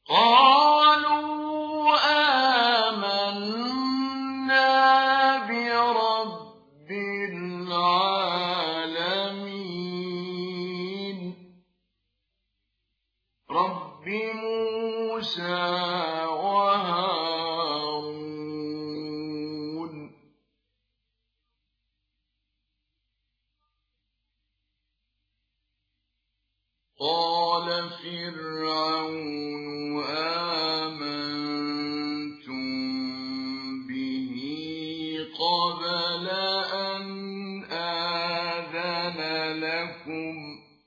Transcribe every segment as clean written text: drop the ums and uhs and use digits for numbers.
قالوا آمنا برب العالمين رب موسى وهارون. قال فرعون آمنتم به قبل أن آذن لكم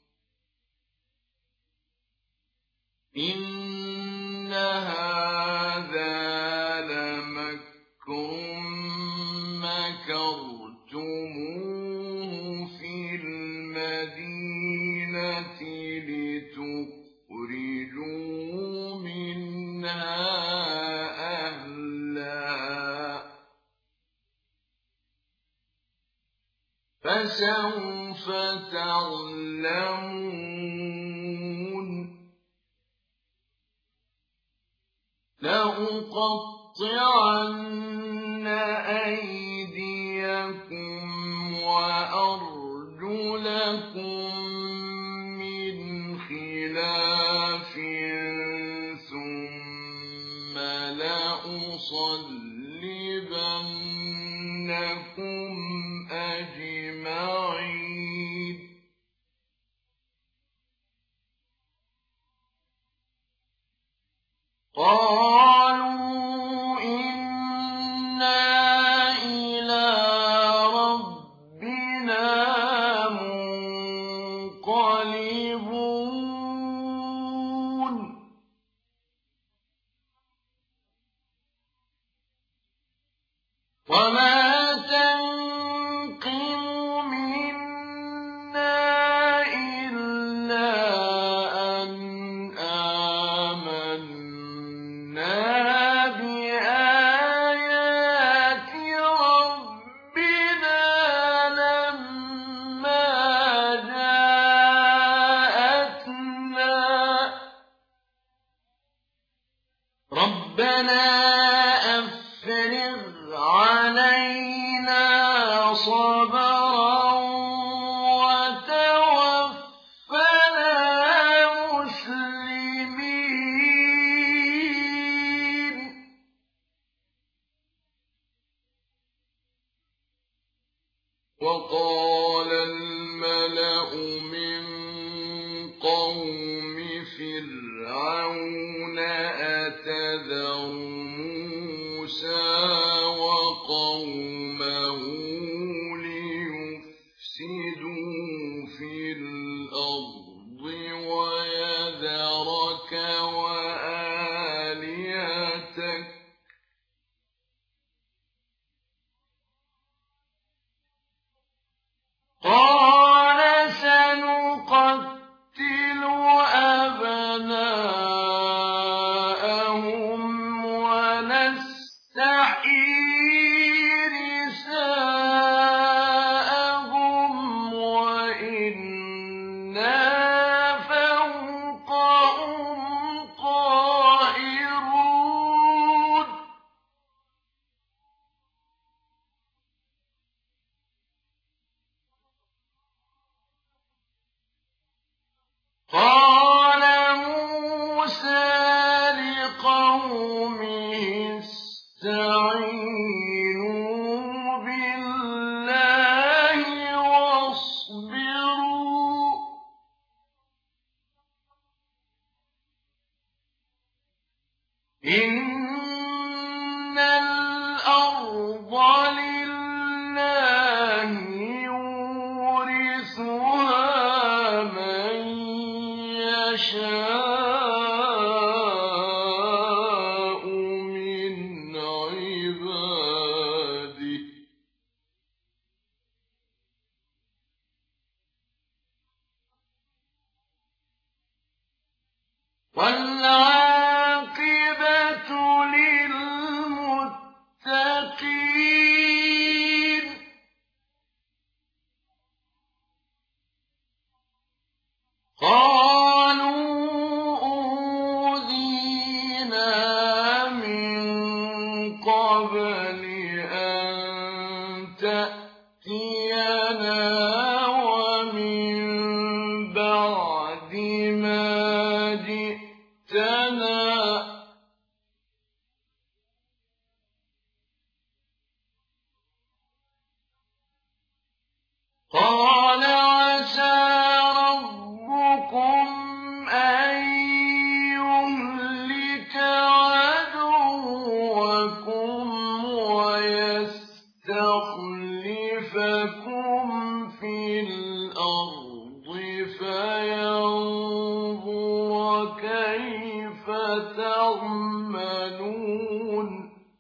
إن هذا لمكر مكرتموه في المدينة لتخرجوا منها أهلها فسوف تعلمون. لأقطعن أيديكم وأرجلكم من خلاف ثم لأصلبنكم أجمعين. قالوا إنا إلى ربنا منقلبون. وما تنقم منا إلا أن آمنا بآيات ربنا لما جاءتنا ربنا أفرغ علينا صبرا وتوفنا مسلمين. وقال الملأ من قوم فرعون أتذر موسى وقومه ليفسدوا في الأرض ويذرك وآلهتك قال سنقتل أبناءهم ونستحيي نساءهم وإنا فوقهم قاهرون. قال موسى لقومه استعينوا بالله واصبروا إن الأرض لله يورثها من يشاء من عباده والعاقبة للمتقين. قال عسى ربكم أن يهلك عدوكم ويستخلفكم في الأرض فينظر كيف تعملون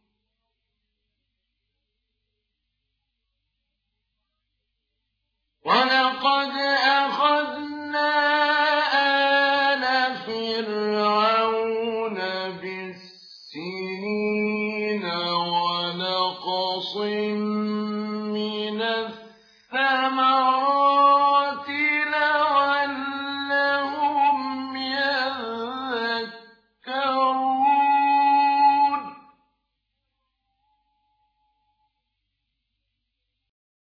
ولقد أخذنا آل فرعون بالسنين ونقص من الثمرات